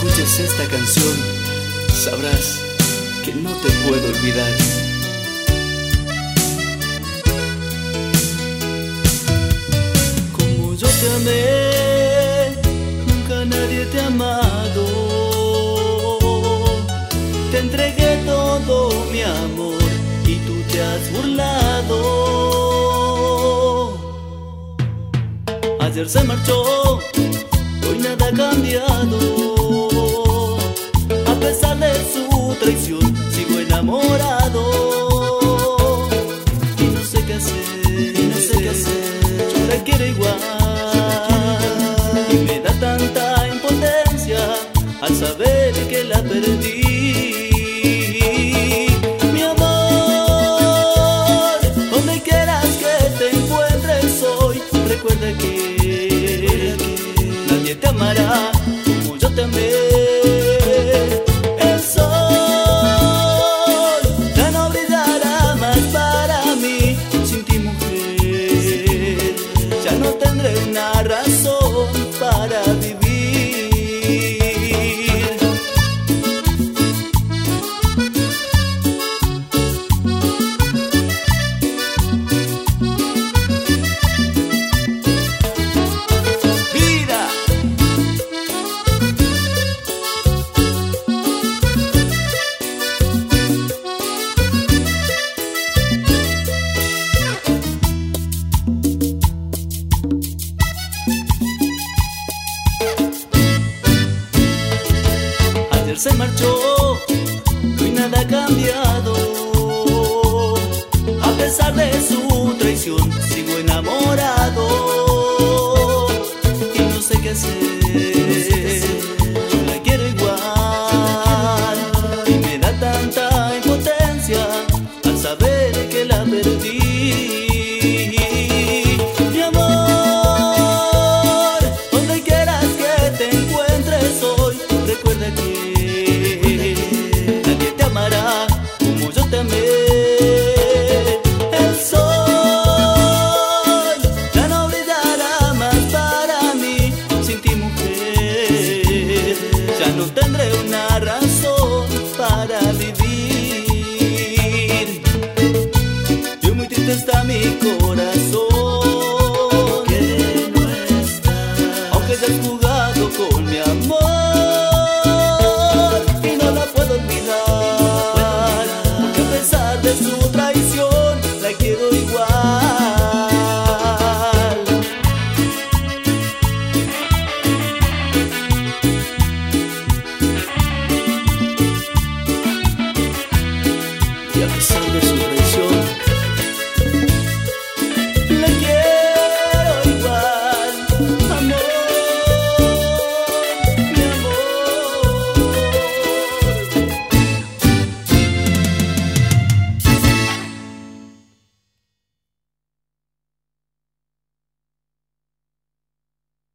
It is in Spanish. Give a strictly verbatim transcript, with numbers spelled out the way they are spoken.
escuches esta canción, sabrás que no te puedo olvidar. Como yo te amé, nunca nadie te ha amado. Te entregué todo mi amor y tú te has burlado. Ayer se marchó, hoy nada ha cambiado. A pesar de su traición, sigo enamorado. Y no sé qué hacer, y no sé qué hacer. Yo la quiero igual. Y me da tanta impotencia al saber que la perdí. Mi amor, donde quieras que te encuentres hoy, recuerda que nadie te amará como yo te amé. El sol ya no brillará más para mí. Sin ti, mujer, ya no tendré una razón para vivir. Se marchó, hoy nada ha cambiado. A pesar de su traición, sigo enamorado. Y no sé qué hacer, yo la quiero igual. Y me da tanta impotencia al saber que la perdí. Mi amor, donde quieras que te encuentres hoy, recuerda que como yo te amé. El sol ya no brillará más para mí. Sin ti, mujer, ya no tendré una razón para vivir. Y muy triste está mi corazón, que no está, aunque ya has jugado con mi amor. De su traición, la quiero igual. Y a pesar de su